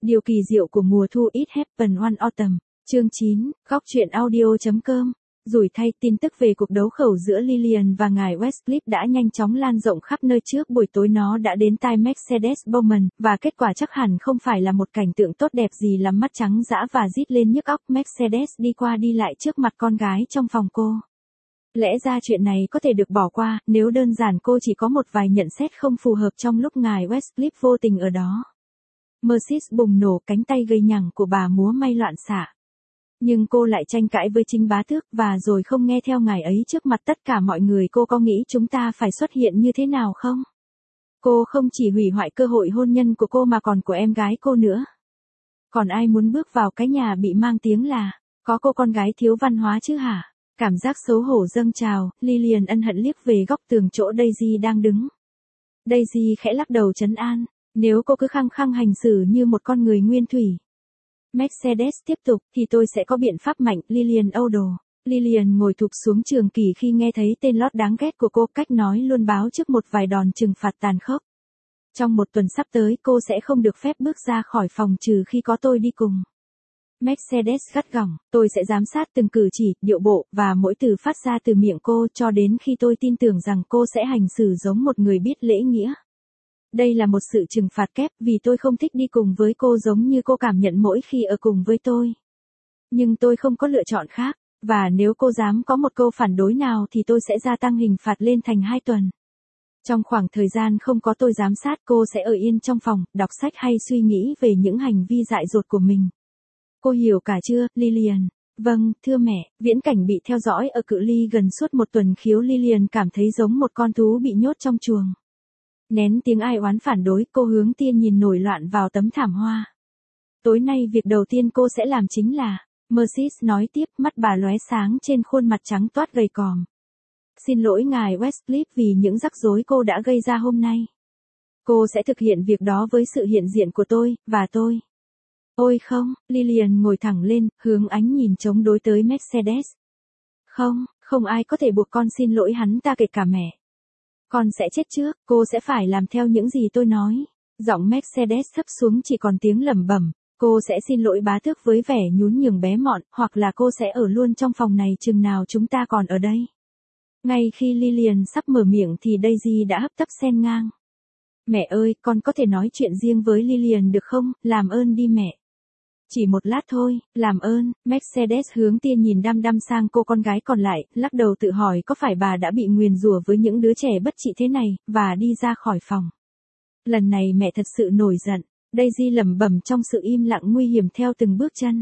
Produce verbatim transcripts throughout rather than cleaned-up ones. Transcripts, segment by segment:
Điều kỳ diệu của mùa thu It Happened One Autumn, chương chín, góc truyện audio.com. Rủi thay, tin tức về cuộc đấu khẩu giữa Lillian và ngài Westcliff đã nhanh chóng lan rộng khắp nơi trước buổi tối nó đã đến tai Mercedes Bowman, và kết quả chắc hẳn không phải là một cảnh tượng tốt đẹp gì làm mắt trắng dã và rít lên nhức óc. Mercedes đi qua đi lại trước mặt con gái trong phòng cô. Lẽ ra chuyện này có thể được bỏ qua, nếu đơn giản cô chỉ có một vài nhận xét không phù hợp trong lúc ngài Westcliff vô tình ở đó. Mercedes bùng nổ, cánh tay gầy nhẳng của bà múa may loạn xạ. Nhưng cô lại tranh cãi với chính bá tước, và rồi không nghe theo ngài ấy trước mặt tất cả mọi người. Cô có nghĩ chúng ta phải xuất hiện như thế nào không? Cô không chỉ hủy hoại cơ hội hôn nhân của cô mà còn của em gái cô nữa. Còn ai muốn bước vào cái nhà bị mang tiếng là, có cô con gái thiếu văn hóa chứ hả? Cảm giác xấu hổ dâng trào, Lillian ân hận liếc về góc tường chỗ Daisy đang đứng. Daisy khẽ lắc đầu trấn an, nếu cô cứ khăng khăng hành xử như một con người nguyên thủy. Mercedes tiếp tục, thì tôi sẽ có biện pháp mạnh. Lillian âu đồ. Lillian ngồi thụp xuống trường kỷ khi nghe thấy tên lót đáng ghét của cô, cách nói luôn báo trước một vài đòn trừng phạt tàn khốc. Trong một tuần sắp tới cô sẽ không được phép bước ra khỏi phòng trừ khi có tôi đi cùng. Mercedes gắt gỏng, tôi sẽ giám sát từng cử chỉ, điệu bộ, và mỗi từ phát ra từ miệng cô cho đến khi tôi tin tưởng rằng cô sẽ hành xử giống một người biết lễ nghĩa. Đây là một sự trừng phạt kép vì tôi không thích đi cùng với cô giống như cô cảm nhận mỗi khi ở cùng với tôi. Nhưng tôi không có lựa chọn khác, và nếu cô dám có một câu phản đối nào thì tôi sẽ gia tăng hình phạt lên thành hai tuần. Trong khoảng thời gian không có tôi giám sát, cô sẽ ở yên trong phòng, đọc sách hay suy nghĩ về những hành vi dại dột của mình. Cô hiểu cả chưa, Lillian? Vâng, thưa mẹ. Viễn cảnh bị theo dõi ở cự ly gần suốt một tuần khiếu Lillian cảm thấy giống một con thú bị nhốt trong chuồng. Nén tiếng ai oán phản đối, cô hướng tia nhìn nổi loạn vào tấm thảm hoa. Tối nay việc đầu tiên cô sẽ làm chính là, Mercedes nói tiếp, mắt bà lóe sáng trên khuôn mặt trắng toát gầy còm. Xin lỗi ngài Westcliff vì những rắc rối cô đã gây ra hôm nay. Cô sẽ thực hiện việc đó với sự hiện diện của tôi, và tôi. Ôi không, Lillian ngồi thẳng lên, hướng ánh nhìn chống đối tới Mercedes. Không, không ai có thể buộc con xin lỗi hắn ta kể cả mẹ. Con sẽ chết trước, cô sẽ phải làm theo những gì tôi nói. Giọng Mercedes thấp xuống chỉ còn tiếng lẩm bẩm, cô sẽ xin lỗi bá tước với vẻ nhún nhường bé mọn, hoặc là cô sẽ ở luôn trong phòng này chừng nào chúng ta còn ở đây. Ngay khi Lillian sắp mở miệng thì Daisy đã hấp tấp xen ngang. Mẹ ơi, con có thể nói chuyện riêng với Lillian được không, làm ơn đi mẹ. Chỉ một lát thôi, làm ơn. Mercedes hướng tia nhìn đăm đăm sang cô con gái còn lại, lắc đầu tự hỏi có phải bà đã bị nguyền rủa với những đứa trẻ bất trị thế này, và đi ra khỏi phòng. Lần này mẹ thật sự nổi giận. Daisy lẩm bẩm trong sự im lặng nguy hiểm theo từng bước chân.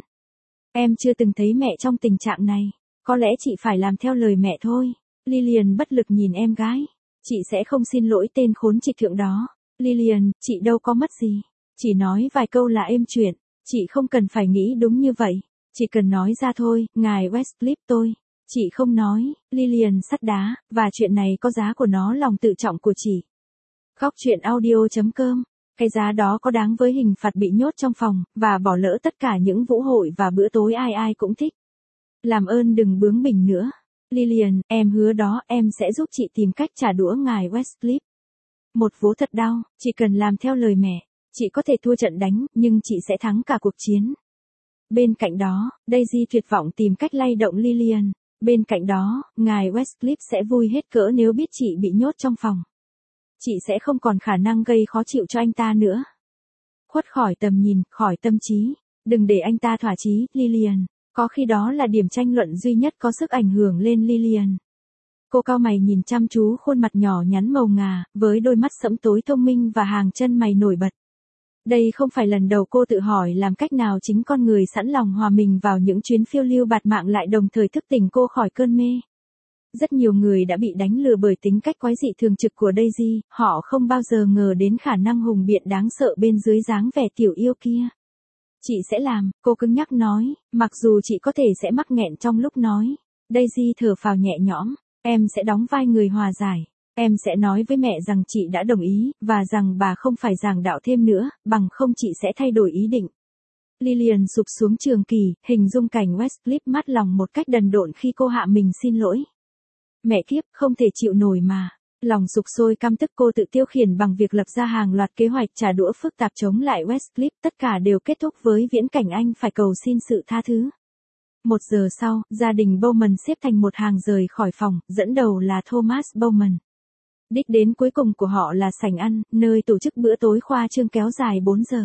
Em chưa từng thấy mẹ trong tình trạng này. Có lẽ chị phải làm theo lời mẹ thôi. Lillian bất lực nhìn em gái. Chị sẽ không xin lỗi tên khốn trịch thượng đó. Lillian, chị đâu có mất gì. Chỉ nói vài câu là êm chuyện. Chị không cần phải nghĩ đúng như vậy. Chỉ cần nói ra thôi, ngài Westcliff tôi. Chị không nói, Lillian sắt đá, và chuyện này có giá của nó, lòng tự trọng của chị. Góc truyện audio.com. Cái giá đó có đáng với hình phạt bị nhốt trong phòng, và bỏ lỡ tất cả những vũ hội và bữa tối ai ai cũng thích. Làm ơn đừng bướng bỉnh nữa. Lillian, em hứa đó, em sẽ giúp chị tìm cách trả đũa ngài Westcliff. Một vố thật đau, chỉ cần làm theo lời mẹ. Chị có thể thua trận đánh, nhưng chị sẽ thắng cả cuộc chiến. Bên cạnh đó, Daisy tuyệt vọng tìm cách lay động Lillian. Bên cạnh đó, ngài Westcliff sẽ vui hết cỡ nếu biết chị bị nhốt trong phòng. Chị sẽ không còn khả năng gây khó chịu cho anh ta nữa. Khuất khỏi tầm nhìn, khỏi tâm trí. Đừng để anh ta thỏa chí, Lillian. Có khi đó là điểm tranh luận duy nhất có sức ảnh hưởng lên Lillian. Cô cau mày nhìn chăm chú khuôn mặt nhỏ nhắn màu ngà, với đôi mắt sẫm tối thông minh và hàng chân mày nổi bật. Đây không phải lần đầu cô tự hỏi làm cách nào chính con người sẵn lòng hòa mình vào những chuyến phiêu lưu bạt mạng lại đồng thời thức tỉnh cô khỏi cơn mê. Rất nhiều người đã bị đánh lừa bởi tính cách quái dị thường trực của Daisy, họ không bao giờ ngờ đến khả năng hùng biện đáng sợ bên dưới dáng vẻ tiểu yêu kia. Chị sẽ làm, cô cứng nhắc nói, mặc dù chị có thể sẽ mắc nghẹn trong lúc nói. Daisy thở phào nhẹ nhõm, em sẽ đóng vai người hòa giải. Em sẽ nói với mẹ rằng chị đã đồng ý, và rằng bà không phải giảng đạo thêm nữa, bằng không chị sẽ thay đổi ý định. Lillian sụp xuống trường kỷ, hình dung cảnh Westcliff mát lòng một cách đần độn khi cô hạ mình xin lỗi. Mẹ kiếp, không thể chịu nổi mà. Lòng sục sôi căm tức cô tự tiêu khiển bằng việc lập ra hàng loạt kế hoạch trả đũa phức tạp chống lại Westcliff, tất cả đều kết thúc với viễn cảnh anh phải cầu xin sự tha thứ. Một giờ sau, gia đình Bowman xếp thành một hàng rời khỏi phòng, dẫn đầu là Thomas Bowman. Đích đến cuối cùng của họ là sảnh ăn, nơi tổ chức bữa tối khoa trương kéo dài bốn giờ.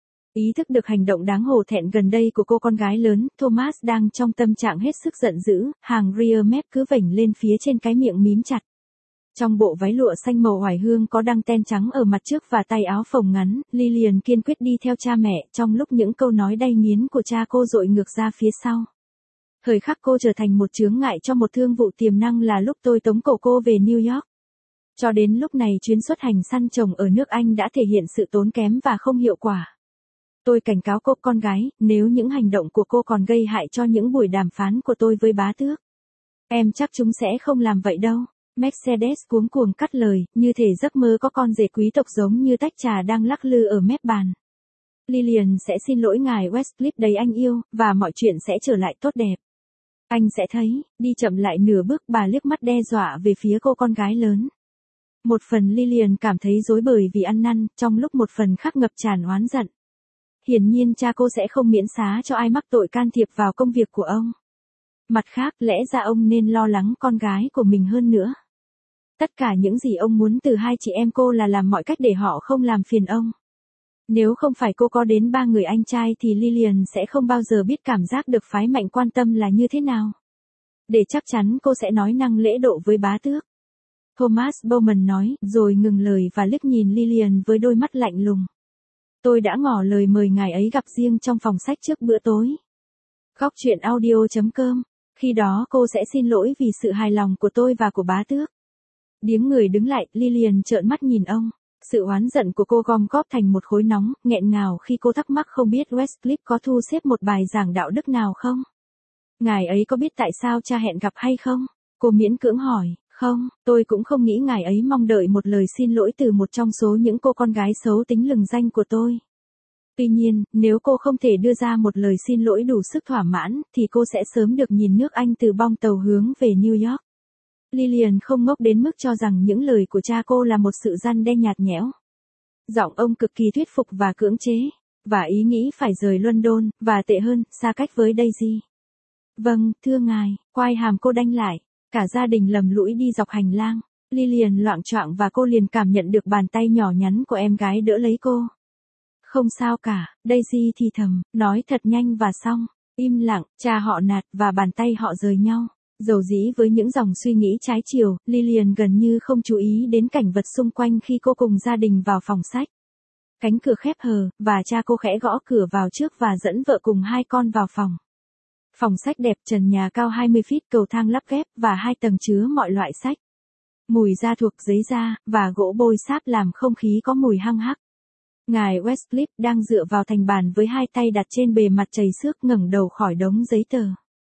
Ý thức được hành động đáng hổ thẹn gần đây của cô con gái lớn, Thomas đang trong tâm trạng hết sức giận dữ, hàng rear mép cứ vểnh lên phía trên cái miệng mím chặt. Trong bộ váy lụa xanh màu oải hương có đăng ten trắng ở mặt trước và tay áo phồng ngắn, Lillian kiên quyết đi theo cha mẹ, trong lúc những câu nói đay nghiến của cha cô dội ngược ra phía sau. Thời khắc cô trở thành một chướng ngại cho một thương vụ tiềm năng là lúc tôi tống cổ cô về New York. Cho đến lúc này chuyến xuất hành săn trồng ở nước Anh đã thể hiện sự tốn kém và không hiệu quả. Tôi cảnh cáo cô con gái, nếu những hành động của cô còn gây hại cho những buổi đàm phán của tôi với bá tước, em chắc chúng sẽ không làm vậy đâu. Mercedes cuống cuồng cắt lời, như thể giấc mơ có con rể quý tộc giống như tách trà đang lắc lư ở mép bàn. Lillian sẽ xin lỗi ngài Westcliff đấy anh yêu, và mọi chuyện sẽ trở lại tốt đẹp. Anh sẽ thấy, đi chậm lại nửa bước, bà liếc mắt đe dọa về phía cô con gái lớn. Một phần Lillian cảm thấy rối bời vì ăn năn, trong lúc một phần khác ngập tràn oán giận. Hiển nhiên cha cô sẽ không miễn xá cho ai mắc tội can thiệp vào công việc của ông. Mặt khác, lẽ ra ông nên lo lắng con gái của mình hơn nữa. Tất cả những gì ông muốn từ hai chị em cô là làm mọi cách để họ không làm phiền ông. Nếu không phải cô có đến ba người anh trai thì Lillian sẽ không bao giờ biết cảm giác được phái mạnh quan tâm là như thế nào. Để chắc chắn cô sẽ nói năng lễ độ với bá tước. Thomas Bowman nói, rồi ngừng lời và liếc nhìn Lillian với đôi mắt lạnh lùng. Tôi đã ngỏ lời mời ngài ấy gặp riêng trong phòng sách trước bữa tối. Góc truyện audio chấm com. Khi đó cô sẽ xin lỗi vì sự hài lòng của tôi và của bá tước. Điếng người đứng lại, Lillian trợn mắt nhìn ông. Sự oán giận của cô gom góp thành một khối nóng, nghẹn ngào khi cô thắc mắc không biết Westcliff có thu xếp một bài giảng đạo đức nào không? Ngài ấy có biết tại sao cha hẹn gặp hay không? Cô miễn cưỡng hỏi, không, tôi cũng không nghĩ ngài ấy mong đợi một lời xin lỗi từ một trong số những cô con gái xấu tính lừng danh của tôi. Tuy nhiên, nếu cô không thể đưa ra một lời xin lỗi đủ sức thỏa mãn, thì cô sẽ sớm được nhìn nước Anh từ bong tàu hướng về New York. Lillian không ngốc đến mức cho rằng những lời của cha cô là một sự răn đe nhạt nhẽo. Giọng ông cực kỳ thuyết phục và cưỡng chế, và ý nghĩ phải rời London, và tệ hơn, xa cách với Daisy. Vâng, thưa ngài, quai hàm cô đanh lại, cả gia đình lầm lũi đi dọc hành lang. Lillian loạng choạng và cô liền cảm nhận được bàn tay nhỏ nhắn của em gái đỡ lấy cô. Không sao cả, Daisy thì thầm, nói thật nhanh và xong. Im lặng, cha họ nạt và bàn tay họ rời nhau. Dầu dĩ với những dòng suy nghĩ trái chiều, Lillian gần như không chú ý đến cảnh vật xung quanh khi cô cùng gia đình vào phòng sách. Cánh cửa khép hờ, và cha cô khẽ gõ cửa vào trước và dẫn vợ cùng hai con vào phòng. Phòng sách đẹp, trần nhà cao hai mươi feet, cầu thang lắp ghép, và hai tầng chứa mọi loại sách. Mùi da thuộc giấy da, và gỗ bôi sáp làm không khí có mùi hăng hắc. Ngài Westcliff đang dựa vào thành bàn với hai tay đặt trên bề mặt chảy xước, ngẩng đầu khỏi đống giấy tờ.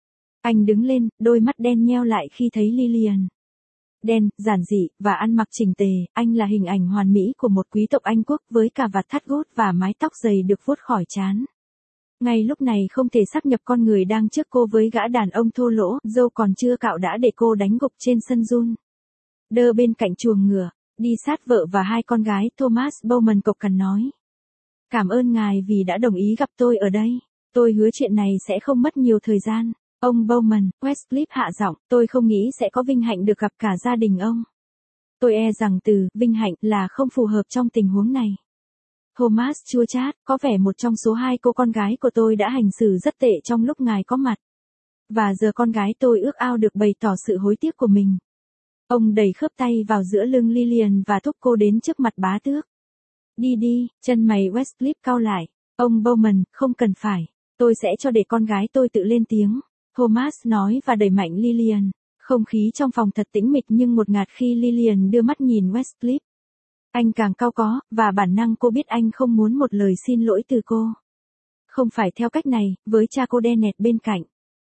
Anh đứng lên, đôi mắt đen nheo lại khi thấy Lillian. Đen, giản dị, và ăn mặc chỉnh tề, anh là hình ảnh hoàn mỹ của một quý tộc Anh quốc với cà vạt thắt gót và mái tóc dày được vuốt khỏi trán. Ngay lúc này không thể xác nhập con người đang trước cô với gã đàn ông thô lỗ, râu còn chưa cạo đã để cô đánh gục trên sân giun. Đơ bên cạnh chuồng ngựa, đi sát vợ và hai con gái, Thomas Bowman cộc cằn nói. Cảm ơn ngài vì đã đồng ý gặp tôi ở đây. Tôi hứa chuyện này sẽ không mất nhiều thời gian. Ông Bowman, Westcliff hạ giọng, tôi không nghĩ sẽ có vinh hạnh được gặp cả gia đình ông. Tôi e rằng từ vinh hạnh là không phù hợp trong tình huống này. Thomas chua chát, có vẻ một trong số hai cô con gái của tôi đã hành xử rất tệ trong lúc ngài có mặt. Và giờ con gái tôi ước ao được bày tỏ sự hối tiếc của mình. Ông đẩy khớp tay vào giữa lưng Lillian và thúc cô đến trước mặt bá tước. Đi đi, chân mày Westcliff cau lại. Ông Bowman, không cần phải. Tôi sẽ cho để con gái tôi tự lên tiếng. Thomas nói và đẩy mạnh Lillian. Không khí trong phòng thật tĩnh mịch nhưng ngột ngạt khi Lillian đưa mắt nhìn Westcliff. Anh càng cau có, và bản năng cô biết anh không muốn một lời xin lỗi từ cô. Không phải theo cách này, với cha cô đen nẹt bên cạnh.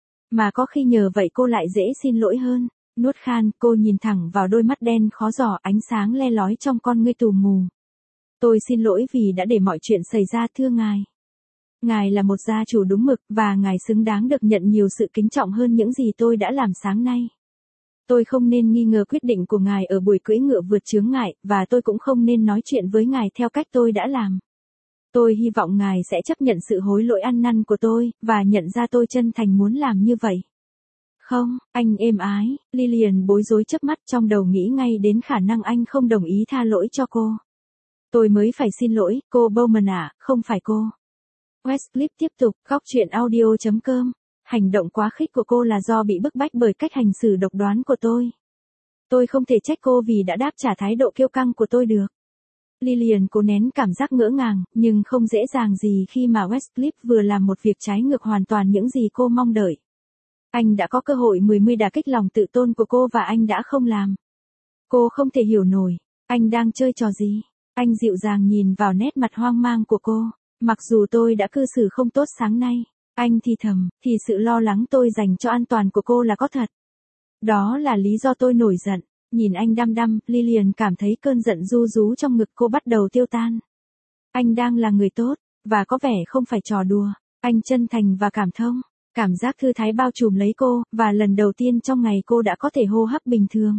Mà có khi nhờ vậy cô lại dễ xin lỗi hơn. Nuốt khan, cô nhìn thẳng vào đôi mắt đen khó dò, ánh sáng le lói trong con ngươi tù mù. Tôi xin lỗi vì đã để mọi chuyện xảy ra, thưa ngài. Ngài là một gia chủ đúng mực, và ngài xứng đáng được nhận nhiều sự kính trọng hơn những gì tôi đã làm sáng nay. Tôi không nên nghi ngờ quyết định của ngài ở buổi cưỡi ngựa vượt chướng ngại, và tôi cũng không nên nói chuyện với ngài theo cách tôi đã làm. Tôi hy vọng ngài sẽ chấp nhận sự hối lỗi ăn năn của tôi, và nhận ra tôi chân thành muốn làm như vậy. Không, anh êm ái, Lillian bối rối chớp mắt, trong đầu nghĩ ngay đến khả năng anh không đồng ý tha lỗi cho cô. Tôi mới phải xin lỗi, cô Bowman ạ, không phải cô. Westcliff tiếp tục, góc truyện audio chấm com. Hành động quá khích của cô là do bị bức bách bởi cách hành xử độc đoán của tôi. Tôi không thể trách cô vì đã đáp trả thái độ kiêu căng của tôi được. Lillian cố nén cảm giác ngỡ ngàng, nhưng không dễ dàng gì khi mà Westcliff vừa làm một việc trái ngược hoàn toàn những gì cô mong đợi. Anh đã có cơ hội mười mươi đả kích lòng tự tôn của cô và anh đã không làm. Cô không thể hiểu nổi, anh đang chơi trò gì? Anh dịu dàng nhìn vào nét mặt hoang mang của cô. Mặc dù tôi đã cư xử không tốt sáng nay, anh thì thầm, thì sự lo lắng tôi dành cho an toàn của cô là có thật. Đó là lý do tôi nổi giận. Nhìn anh đăm đăm, Lillian cảm thấy cơn giận ru rú trong ngực cô bắt đầu tiêu tan. Anh đang là người tốt, và có vẻ không phải trò đùa. Anh chân thành và cảm thông. Cảm giác thư thái bao trùm lấy cô, và lần đầu tiên trong ngày cô đã có thể hô hấp bình thường.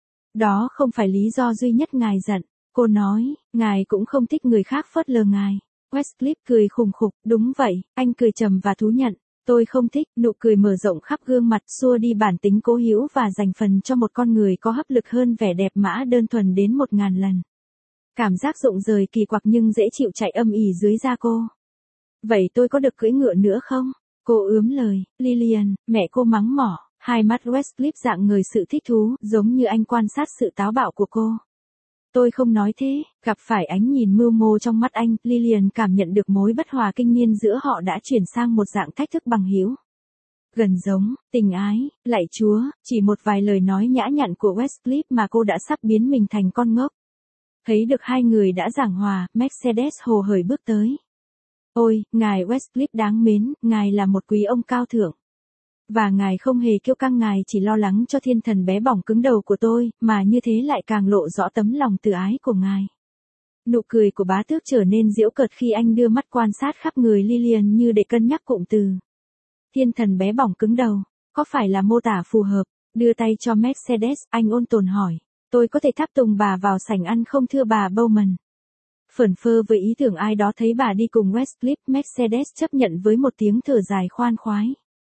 Đó không phải lý do duy nhất ngài giận. Cô nói, ngài cũng không thích người khác phớt lờ ngài. Westcliff cười khùng khục, đúng vậy, anh cười trầm và thú nhận. Tôi không thích, nụ cười mở rộng khắp gương mặt, xua đi bản tính cố hữu và dành phần cho một con người có hấp lực hơn vẻ đẹp mã đơn thuần đến một ngàn lần. Cảm giác rụng rời kỳ quặc nhưng dễ chịu chạy âm ỉ dưới da cô. Vậy tôi có được cưỡi ngựa nữa không? Cô ướm lời, Lillian, mẹ cô mắng mỏ, hai mắt Westcliff dạng người sự thích thú, giống như anh quan sát sự táo bạo của cô. Tôi không nói thế, gặp phải ánh nhìn mưu mô trong mắt anh, Lillian cảm nhận được mối bất hòa kinh niên giữa họ đã chuyển sang một dạng thách thức bằng hữu. Gần giống, tình ái, lạy Chúa, chỉ một vài lời nói nhã nhặn của Westcliff mà cô đã sắp biến mình thành con ngốc. Thấy được hai người đã giảng hòa, Mercedes hồ hởi bước tới. Ôi, ngài Westcliff đáng mến, ngài là một quý ông cao thượng. Và ngài không hề kiêu căng, ngài chỉ lo lắng cho thiên thần bé bỏng cứng đầu của tôi, mà như thế lại càng lộ rõ tấm lòng từ ái của ngài. Nụ cười của bá tước trở nên giễu cợt khi anh đưa mắt quan sát khắp người Lillian như để cân nhắc cụm từ. Thiên thần bé bỏng cứng đầu, có phải là mô tả phù hợp? Đưa tay cho Mercedes, anh ôn tồn hỏi. Tôi có thể tháp tùng bà vào sảnh ăn không thưa bà Bowman? Phởn phơ với ý tưởng ai đó thấy bà đi cùng Westcliff, Mercedes chấp nhận với một tiếng thở dài khoan khoái.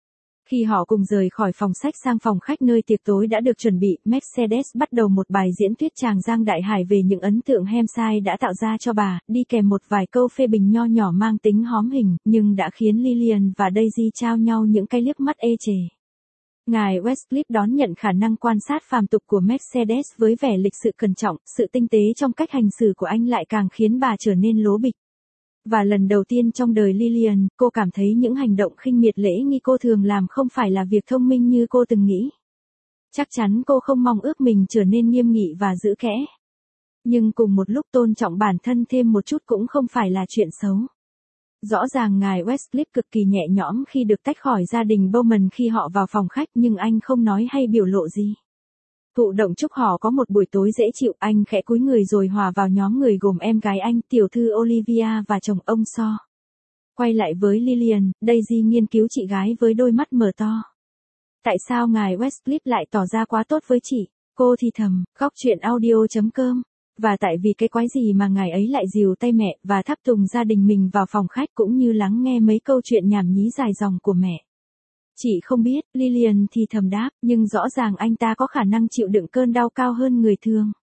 Khi họ cùng rời khỏi phòng sách sang phòng khách nơi tiệc tối đã được chuẩn bị, Mercedes bắt đầu một bài diễn thuyết tràng giang đại hải về những ấn tượng Hampshire đã tạo ra cho bà, đi kèm một vài câu phê bình nho nhỏ mang tính hóm hình, nhưng đã khiến Lillian và Daisy trao nhau những cái liếc mắt ê chề. Ngài Westcliff đón nhận khả năng quan sát phàm tục của Mercedes với vẻ lịch sự cẩn trọng, sự tinh tế trong cách hành xử của anh lại càng khiến bà trở nên lố bịch. Và lần đầu tiên trong đời Lillian, cô cảm thấy những hành động khinh miệt lễ nghi cô thường làm không phải là việc thông minh như cô từng nghĩ. Chắc chắn cô không mong ước mình trở nên nghiêm nghị và giữ kẽ. Nhưng cùng một lúc tôn trọng bản thân thêm một chút cũng không phải là chuyện xấu. Rõ ràng ngài Westcliff cực kỳ nhẹ nhõm khi được tách khỏi gia đình Bowman khi họ vào phòng khách, nhưng anh không nói hay biểu lộ gì. Thụ động chúc họ có một buổi tối dễ chịu, anh khẽ cúi người rồi hòa vào nhóm người gồm em gái anh, tiểu thư Olivia và chồng ông So. Quay lại với Lillian, Daisy nghiên cứu chị gái với đôi mắt mở to. Tại sao ngài Westcliff lại tỏ ra quá tốt với chị? Cô thì thầm, góc truyện audio chấm com. Và tại vì cái quái gì mà ngài ấy lại dìu tay mẹ và tháp tùng gia đình mình vào phòng khách cũng như lắng nghe mấy câu chuyện nhảm nhí dài dòng của mẹ. Chị không biết, Lillian thì thầm đáp, nhưng rõ ràng anh ta có khả năng chịu đựng cơn đau cao hơn người thường.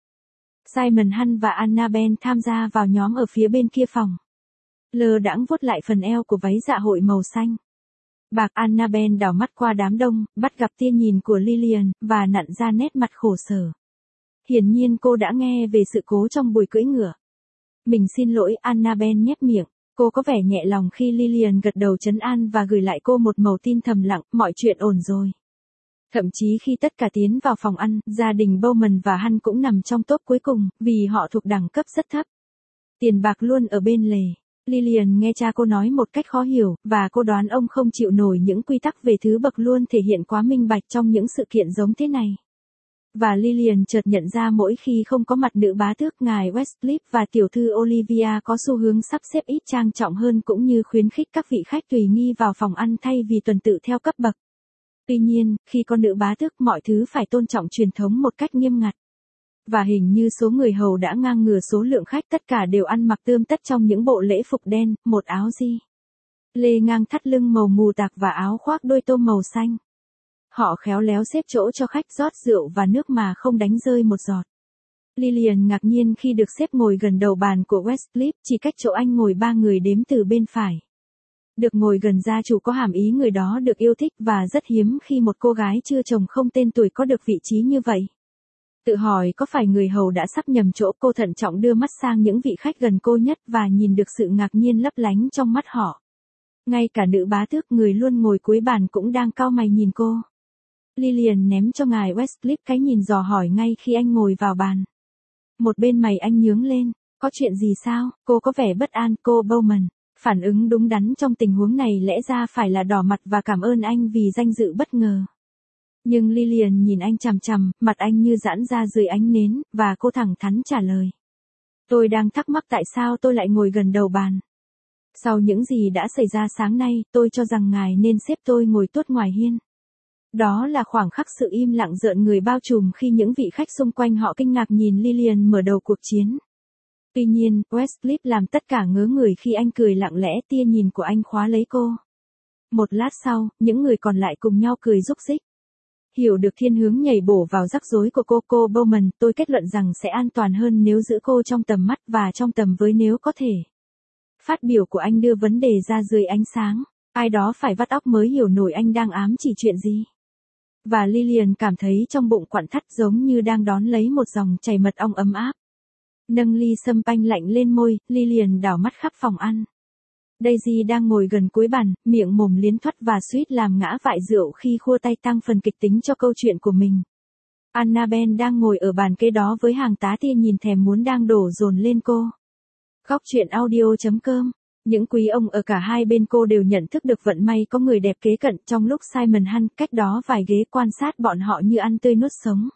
Simon Hunt và Annabelle tham gia vào nhóm ở phía bên kia phòng. Lơ đãng vuốt lại phần eo của váy dạ hội màu xanh. Bạc Annabelle đảo mắt qua đám đông, bắt gặp tia nhìn của Lillian, và nặn ra nét mặt khổ sở. Hiển nhiên cô đã nghe về sự cố trong buổi cưỡi ngựa. Mình xin lỗi, Annabelle nhếch miệng. Cô có vẻ nhẹ lòng khi Lillian gật đầu trấn an và gửi lại cô một mẩu tin thầm lặng, mọi chuyện ổn rồi. Thậm chí khi tất cả tiến vào phòng ăn, gia đình Bowman và Hunt cũng nằm trong top cuối cùng, vì họ thuộc đẳng cấp rất thấp. Tiền bạc luôn ở bên lề. Lillian nghe cha cô nói một cách khó hiểu, và cô đoán ông không chịu nổi những quy tắc về thứ bậc luôn thể hiện quá minh bạch trong những sự kiện giống thế này. Và Lillian chợt nhận ra mỗi khi không có mặt nữ bá tước, ngài Westcliff và tiểu thư Olivia có xu hướng sắp xếp ít trang trọng hơn cũng như khuyến khích các vị khách tùy nghi vào phòng ăn thay vì tuần tự theo cấp bậc. Tuy nhiên, khi có nữ bá tước mọi thứ phải tôn trọng truyền thống một cách nghiêm ngặt. Và hình như số người hầu đã ngang ngửa số lượng khách, tất cả đều ăn mặc tươm tất trong những bộ lễ phục đen, một áo di lê ngang thắt lưng màu mù tạc và áo khoác đôi tôm màu xanh. Họ khéo léo xếp chỗ cho khách, rót rượu và nước mà không đánh rơi một giọt. Lillian ngạc nhiên khi được xếp ngồi gần đầu bàn của Westcliff, chỉ cách chỗ anh ngồi ba người đếm từ bên phải. Được ngồi gần gia chủ có hàm ý người đó được yêu thích, và rất hiếm khi một cô gái chưa chồng không tên tuổi có được vị trí như vậy. Tự hỏi có phải người hầu đã sắp nhầm chỗ, cô thận trọng đưa mắt sang những vị khách gần cô nhất và nhìn được sự ngạc nhiên lấp lánh trong mắt họ. Ngay cả nữ bá tước, người luôn ngồi cuối bàn, cũng đang cau mày nhìn cô. Lillian ném cho ngài Westcliff cái nhìn dò hỏi ngay khi anh ngồi vào bàn. Một bên mày anh nhướng lên. Có chuyện gì sao? Cô có vẻ bất an. Cô Bowman. Phản ứng đúng đắn trong tình huống này lẽ ra phải là đỏ mặt và cảm ơn anh vì danh dự bất ngờ. Nhưng Lillian nhìn anh chằm chằm, mặt anh như giãn ra dưới ánh nến, và cô thẳng thắn trả lời. Tôi đang thắc mắc tại sao tôi lại ngồi gần đầu bàn. Sau những gì đã xảy ra sáng nay, tôi cho rằng ngài nên xếp tôi ngồi tuốt ngoài hiên. Đó là khoảng khắc sự im lặng rợn người bao trùm khi những vị khách xung quanh họ kinh ngạc nhìn Lillian mở đầu cuộc chiến. Tuy nhiên, Westcliff làm tất cả ngớ người khi anh cười lặng lẽ, tia nhìn của anh khóa lấy cô. Một lát sau, những người còn lại cùng nhau cười rúc rích. Hiểu được thiên hướng nhảy bổ vào rắc rối của cô, cô Bowman, tôi kết luận rằng sẽ an toàn hơn nếu giữ cô trong tầm mắt và trong tầm với nếu có thể. Phát biểu của anh đưa vấn đề ra dưới ánh sáng. Ai đó phải vắt óc mới hiểu nổi anh đang ám chỉ chuyện gì. Và Lillian cảm thấy trong bụng quặn thắt, giống như đang đón lấy một dòng chảy mật ong ấm áp. Nâng ly sâm panh lạnh lên môi, Lillian đảo mắt khắp phòng ăn. Daisy đang ngồi gần cuối bàn, miệng mồm liến thoắt và suýt làm ngã vại rượu khi khua tay tăng phần kịch tính cho câu chuyện của mình. Annabelle đang ngồi ở bàn kế đó với hàng tá tia nhìn thèm muốn đang đổ dồn lên cô. Góc truyện audio chấm com. Những quý ông ở cả hai bên cô đều nhận thức được vận may có người đẹp kế cận, trong lúc Simon Hunt cách đó vài ghế quan sát bọn họ như ăn tươi nuốt sống.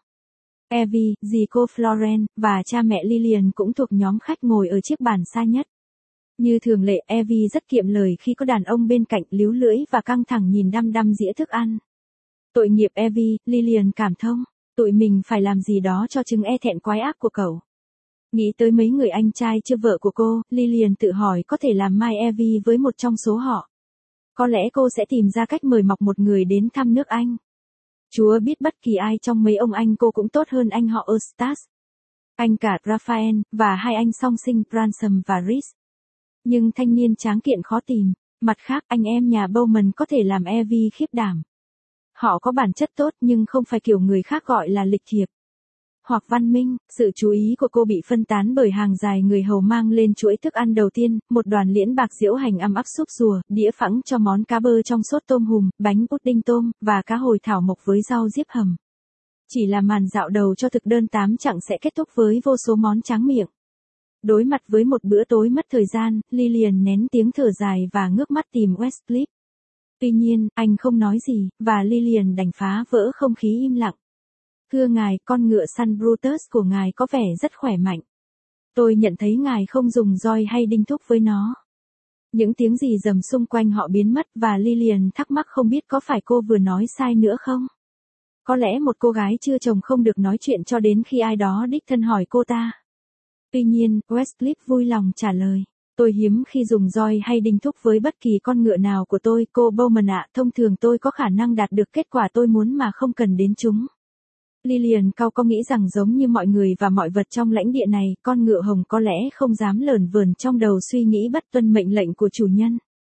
Evie, dì cô Florence, và cha mẹ Lillian cũng thuộc nhóm khách ngồi ở chiếc bàn xa nhất. Như thường lệ, Evie rất kiệm lời khi có đàn ông bên cạnh, líu lưỡi và căng thẳng nhìn đăm đăm dĩa thức ăn. Tội nghiệp Evie, Lillian cảm thông. Tụi mình phải làm gì đó cho chứng e thẹn quái ác của cậu. Nghĩ tới mấy người anh trai chưa vợ của cô, Lillian tự hỏi có thể làm mai Evie với một trong số họ. Có lẽ cô sẽ tìm ra cách mời mọc một người đến thăm nước Anh. Chúa biết bất kỳ ai trong mấy ông anh cô cũng tốt hơn anh họ Eustace. Anh cả Raphael, và hai anh song sinh Ransom và Rhys. Nhưng thanh niên tráng kiện khó tìm. Mặt khác, anh em nhà Bowman có thể làm Evie khiếp đảm. Họ có bản chất tốt nhưng không phải kiểu người khác gọi là lịch thiệp hoặc văn minh. Sự chú ý của cô bị phân tán bởi hàng dài người hầu mang lên chuỗi thức ăn đầu tiên, một đoàn liễn bạc diễu hành âm áp súp rùa, đĩa phẳng cho món cá bơ trong sốt tôm hùm, bánh pudding tôm, và cá hồi thảo mộc với rau diếp hầm. Chỉ là màn dạo đầu cho thực đơn tám chặng sẽ kết thúc với vô số món tráng miệng. Đối mặt với một bữa tối mất thời gian, Lillian nén tiếng thở dài và ngước mắt tìm Westcliff. Tuy nhiên, anh không nói gì, và Lillian đành phá vỡ không khí im lặng. Thưa ngài, con ngựa săn Brutus của ngài có vẻ rất khỏe mạnh. Tôi nhận thấy ngài không dùng roi hay đinh thúc với nó. Những tiếng gì rầm xung quanh họ biến mất và Lillian thắc mắc không biết có phải cô vừa nói sai nữa không? Có lẽ một cô gái chưa chồng không được nói chuyện cho đến khi ai đó đích thân hỏi cô ta. Tuy nhiên, Westcliff vui lòng trả lời. Tôi hiếm khi dùng roi hay đinh thúc với bất kỳ con ngựa nào của tôi, cô Bowman ạ. Thông thường tôi có khả năng đạt được kết quả tôi muốn mà không cần đến chúng. Lillian cau có nghĩ rằng giống như mọi người và mọi vật trong lãnh địa này, con ngựa hồng có lẽ không dám lởn vởn trong đầu suy nghĩ bất tuân mệnh lệnh của chủ nhân.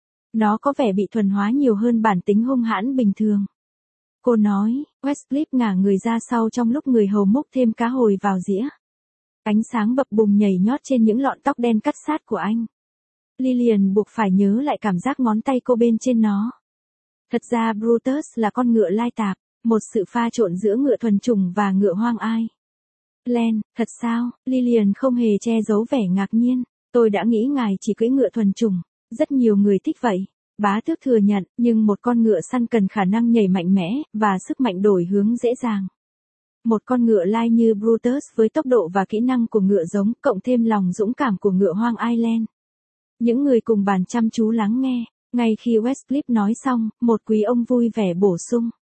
Nó có vẻ bị thuần hóa nhiều hơn bản tính hung hãn bình thường. Cô nói, Westcliff ngả người ra sau trong lúc người hầu múc thêm cá hồi vào dĩa. Ánh sáng bập bùng nhảy nhót trên những lọn tóc đen cắt sát của anh. Lillian buộc phải nhớ lại cảm giác ngón tay cô bên trên nó. Thật ra Brutus là con ngựa lai tạp, một sự pha trộn giữa ngựa thuần chủng và ngựa hoang ai. Len, thật sao? Lillian không hề che giấu vẻ ngạc nhiên. Tôi đã nghĩ ngài chỉ cưỡi ngựa thuần chủng. Rất nhiều người thích vậy. Bá tước thừa nhận, nhưng một con ngựa săn cần khả năng nhảy mạnh mẽ, và sức mạnh đổi hướng dễ dàng. Một con ngựa lai như Brutus với tốc độ và kỹ năng của ngựa giống, cộng thêm lòng dũng cảm của ngựa hoang Ireland. Những người cùng bàn chăm chú lắng nghe. Ngay khi Westcliff nói xong, một quý ông vui vẻ bổ sung.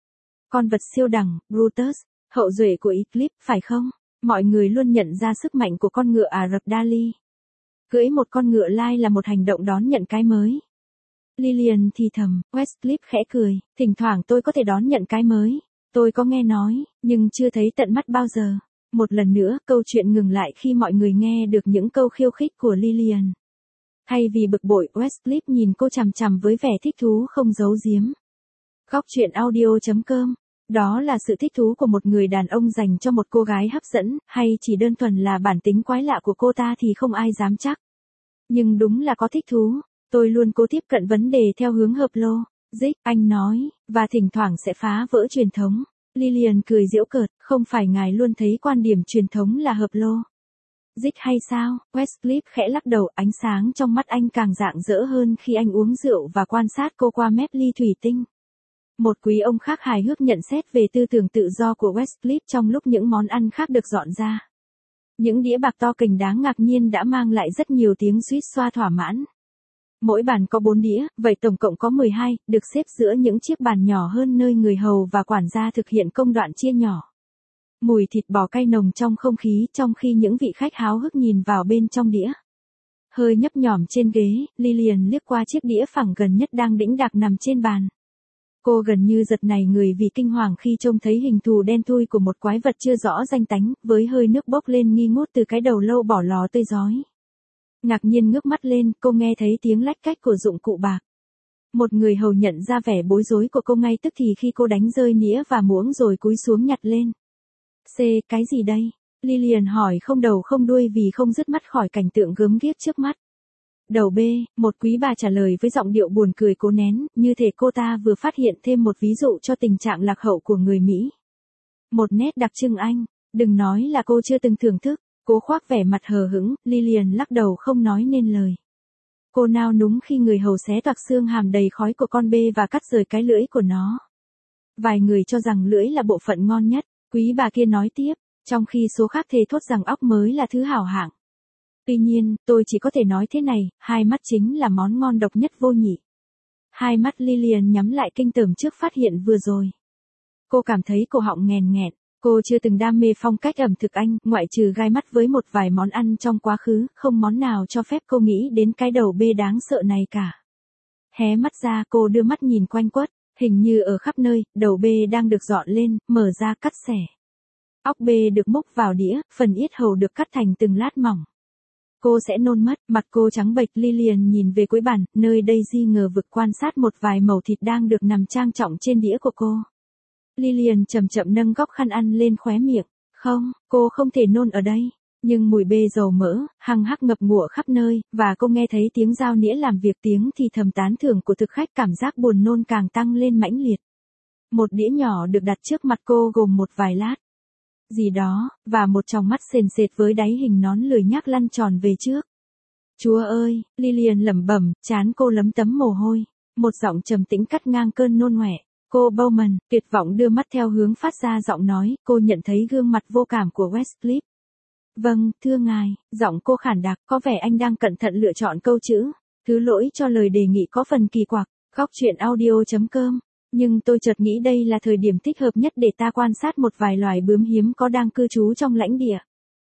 Con vật siêu đẳng, Brutus, hậu duệ của Eclipse, phải không? Mọi người luôn nhận ra sức mạnh của con ngựa Ả Rập Dali. Cưỡi một con ngựa lai là một hành động đón nhận cái mới. Lillian thì thầm, Westcliff khẽ cười, thỉnh thoảng tôi có thể đón nhận cái mới. Tôi có nghe nói, nhưng chưa thấy tận mắt bao giờ. Một lần nữa, câu chuyện ngừng lại khi mọi người nghe được những câu khiêu khích của Lillian. Thay vì bực bội, Westcliff nhìn cô chằm chằm với vẻ thích thú không giấu giếm. Góc truyện audio chấm com. Đó là sự thích thú của một người đàn ông dành cho một cô gái hấp dẫn, hay chỉ đơn thuần là bản tính quái lạ của cô ta thì không ai dám chắc. Nhưng đúng là có thích thú. Tôi luôn cố tiếp cận vấn đề theo hướng hợp lô. Dích, anh nói, và thỉnh thoảng sẽ phá vỡ truyền thống. Lillian cười giễu cợt, không phải ngài luôn thấy quan điểm truyền thống là hợp lô. Dích hay sao? Westcliff khẽ lắc đầu, ánh sáng trong mắt anh càng rạng rỡ hơn khi anh uống rượu và quan sát cô qua mép ly thủy tinh. Một quý ông khác hài hước nhận xét về tư tưởng tự do của Westcliff trong lúc những món ăn khác được dọn ra. Những đĩa bạc to kình đáng ngạc nhiên đã mang lại rất nhiều tiếng suýt xoa thỏa mãn. Mỗi bàn có bốn đĩa, vậy tổng cộng có mười hai, được xếp giữa những chiếc bàn nhỏ hơn nơi người hầu và quản gia thực hiện công đoạn chia nhỏ. Mùi thịt bò cay nồng trong không khí trong khi những vị khách háo hức nhìn vào bên trong đĩa. Hơi nhấp nhỏm trên ghế, Lillian liếc qua chiếc đĩa phẳng gần nhất đang đĩnh đạc nằm trên bàn. Cô gần như giật nảy người vì kinh hoàng khi trông thấy hình thù đen thui của một quái vật chưa rõ danh tánh, với hơi nước bốc lên nghi ngút từ cái đầu lâu bỏ lò tươi rói. Ngạc nhiên ngước mắt lên, cô nghe thấy tiếng lách cách của dụng cụ bạc. Một người hầu nhận ra vẻ bối rối của cô ngay tức thì khi cô đánh rơi nĩa và muỗng rồi cúi xuống nhặt lên. C, cái gì đây? Lillian hỏi không đầu không đuôi vì không dứt mắt khỏi cảnh tượng gớm ghiếc trước mắt. Đầu B, một quý bà trả lời với giọng điệu buồn cười cố nén, như thể cô ta vừa phát hiện thêm một ví dụ cho tình trạng lạc hậu của người Mỹ. Một nét đặc trưng Anh, đừng nói là cô chưa từng thưởng thức. Cố khoác vẻ mặt hờ hững, Lillian lắc đầu không nói nên lời. Cô nao núng khi người hầu xé toạc xương hàm đầy khói của con bê và cắt rời cái lưỡi của nó. Vài người cho rằng lưỡi là bộ phận ngon nhất, quý bà kia nói tiếp, trong khi số khác thề thốt rằng óc mới là thứ hảo hạng. Tuy nhiên, tôi chỉ có thể nói thế này, hai mắt chính là món ngon độc nhất vô nhị. Hai mắt Lillian nhắm lại kinh tởm trước phát hiện vừa rồi. Cô cảm thấy cổ họng nghèn nghẹn. Cô chưa từng đam mê phong cách ẩm thực Anh, ngoại trừ gai mắt với một vài món ăn trong quá khứ, không món nào cho phép cô nghĩ đến cái đầu bê đáng sợ này cả. Hé mắt ra, cô đưa mắt nhìn quanh quất, hình như ở khắp nơi, đầu bê đang được dọn lên, mở ra cắt xẻ. Óc bê được múc vào đĩa, phần yết hầu được cắt thành từng lát mỏng. Cô sẽ nôn mất, mặt cô trắng bệch. Lillian nhìn về cuối bàn, nơi Daisy ngờ vực quan sát một vài mẩu thịt đang được nằm trang trọng trên đĩa của cô. Lillian chậm chậm nâng góc khăn ăn lên khóe miệng. Không, cô không thể nôn ở đây. Nhưng mùi bê dầu mỡ, hăng hắc ngập ngụa khắp nơi, và cô nghe thấy tiếng dao nĩa làm việc, tiếng thì thầm tán thưởng của thực khách, cảm giác buồn nôn càng tăng lên mãnh liệt. Một đĩa nhỏ được đặt trước mặt cô gồm một vài lát gì đó, và một tròng mắt sền sệt với đáy hình nón lười nhác lăn tròn về trước. Chúa ơi, Lillian lẩm bẩm, trán cô lấm tấm mồ hôi. Một giọng trầm tĩnh cắt ngang cơn nôn ngoẹ. Cô Bowman, tuyệt vọng đưa mắt theo hướng phát ra giọng nói, cô nhận thấy gương mặt vô cảm của Westcliff. Vâng, thưa ngài, giọng cô khản đặc, có vẻ anh đang cẩn thận lựa chọn câu chữ. Thứ lỗi cho lời đề nghị có phần kỳ quặc. Góc truyện audio chấm com. Nhưng tôi chợt nghĩ đây là thời điểm thích hợp nhất để ta quan sát một vài loài bướm hiếm có đang cư trú trong lãnh địa.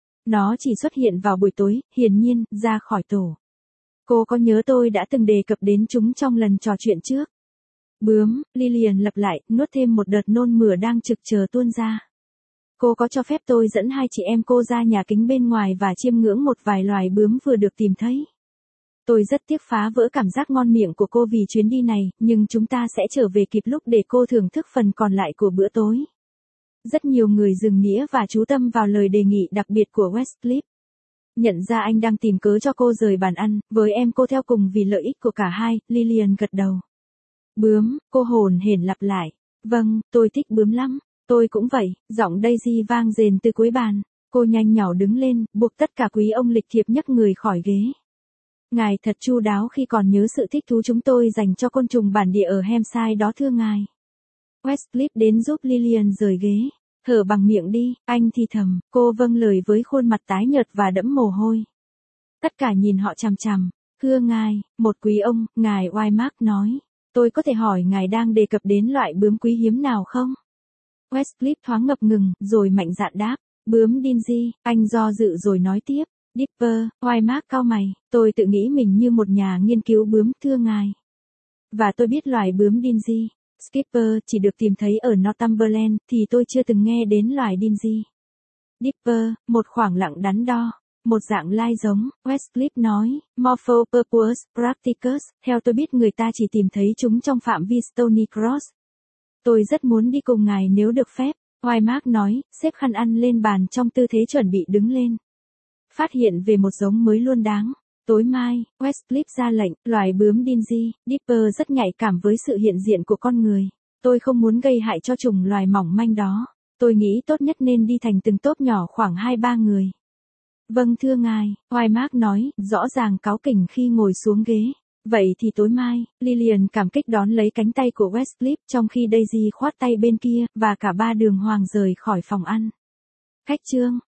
Nó chỉ xuất hiện vào buổi tối, hiển nhiên, ra khỏi tổ. Cô có nhớ tôi đã từng đề cập đến chúng trong lần trò chuyện trước? Bướm, Lillian lặp lại, nuốt thêm một đợt nôn mửa đang trực chờ tuôn ra. Cô có cho phép tôi dẫn hai chị em cô ra nhà kính bên ngoài và chiêm ngưỡng một vài loài bướm vừa được tìm thấy? Tôi rất tiếc phá vỡ cảm giác ngon miệng của cô vì chuyến đi này, nhưng chúng ta sẽ trở về kịp lúc để cô thưởng thức phần còn lại của bữa tối. Rất nhiều người dừng nĩa và chú tâm vào lời đề nghị đặc biệt của Westcliff. Nhận ra anh đang tìm cớ cho cô rời bàn ăn, với em cô theo cùng vì lợi ích của cả hai, Lillian gật đầu. Bướm, cô hồn hển lặp lại. Vâng, tôi thích bướm lắm. Tôi cũng vậy, giọng Daisy vang rền từ cuối bàn. Cô nhanh nhảu đứng lên, buộc tất cả quý ông lịch thiệp nhấc người khỏi ghế. Ngài thật chu đáo khi còn nhớ sự thích thú chúng tôi dành cho côn trùng bản địa ở Hampshire đó thưa ngài. Westcliff đến giúp Lillian rời ghế. Thở bằng miệng đi, anh thì thầm, cô vâng lời với khuôn mặt tái nhợt và đẫm mồ hôi. Tất cả nhìn họ chằm chằm. Thưa ngài, một quý ông, ngài Wymark nói. Tôi có thể hỏi ngài đang đề cập đến loại bướm quý hiếm nào không? Westcliff thoáng ngập ngừng, rồi mạnh dạn đáp. Bướm Dingy, anh do dự rồi nói tiếp. Dipper, Wymark cau mày, tôi tự nghĩ mình như một nhà nghiên cứu bướm, thưa ngài. Và tôi biết loài bướm Dingy. Skipper chỉ được tìm thấy ở Northumberland, thì tôi chưa từng nghe đến loài Dingy. Dipper, một khoảng lặng đắn đo. Một dạng lai giống, Westcliff nói, Morphopurpureus practicus, theo tôi biết người ta chỉ tìm thấy chúng trong phạm vi Stony Cross. Tôi rất muốn đi cùng ngài nếu được phép, Wymark nói, xếp khăn ăn lên bàn trong tư thế chuẩn bị đứng lên. Phát hiện về một giống mới luôn đáng. Tối mai, Westcliff ra lệnh, loài bướm Dingy, Dipper rất nhạy cảm với sự hiện diện của con người. Tôi không muốn gây hại cho chủng loài mỏng manh đó. Tôi nghĩ tốt nhất nên đi thành từng tốp nhỏ khoảng hai ba người. Vâng thưa ngài, Wymark nói, rõ ràng cáu kỉnh khi ngồi xuống ghế. Vậy thì tối mai, Lillian cảm kích đón lấy cánh tay của Westcliff trong khi Daisy khoát tay bên kia, và cả ba đường hoàng rời khỏi phòng ăn. Cách chương